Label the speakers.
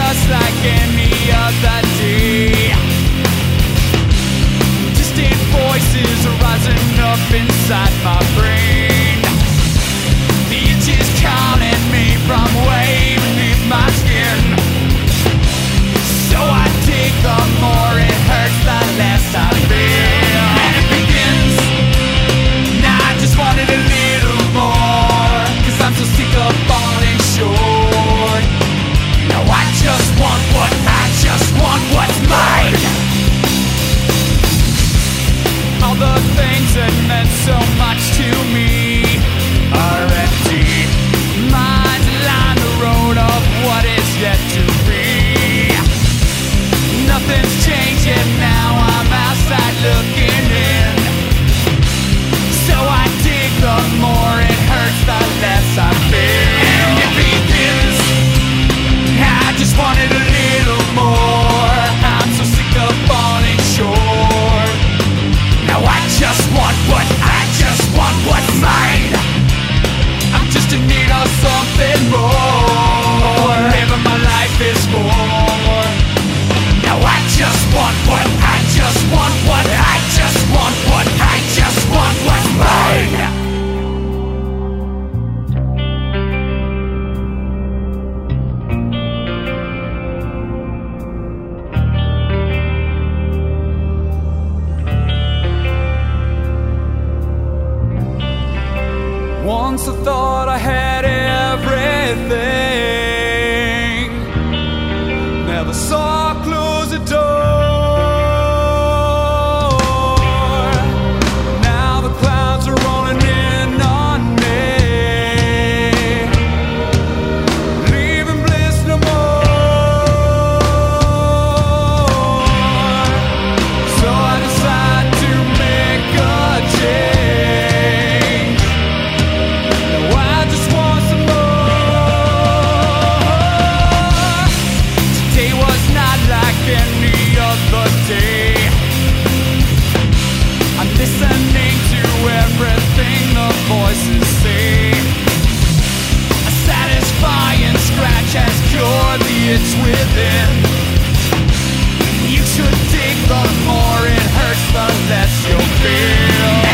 Speaker 1: just like any other day. Distant voices are rising up inside my brain. The itch is calling me from way beneath my skin. So I dig, the more it hurts, the less I feel. And it begins. Now I just wanted a little more, 'cause I'm so sick of falling short. Now I just want what's mine. All the things that meant so much to me are empty. Minds line the road of what is yet to be. Nothing's changing now, I'm outside looking in. So I dig, the more it hurts, the less I feel. And it begins. I just wanted a little more. I'm so sick of falling short. Now I just want what's mine. I'm just in need of something more. Whatever my life is for. Now I just want what's mine. Once I thought I had everything, never saw close the door. Now the clouds are rolling in on me, leaving bliss no more. So I decide to make a change. I just want some more. Today was not like any other day. I'm listening to everything the voices say. A satisfying scratch has cured the itch within. You should dig, the more it hurts, the less you'll feel.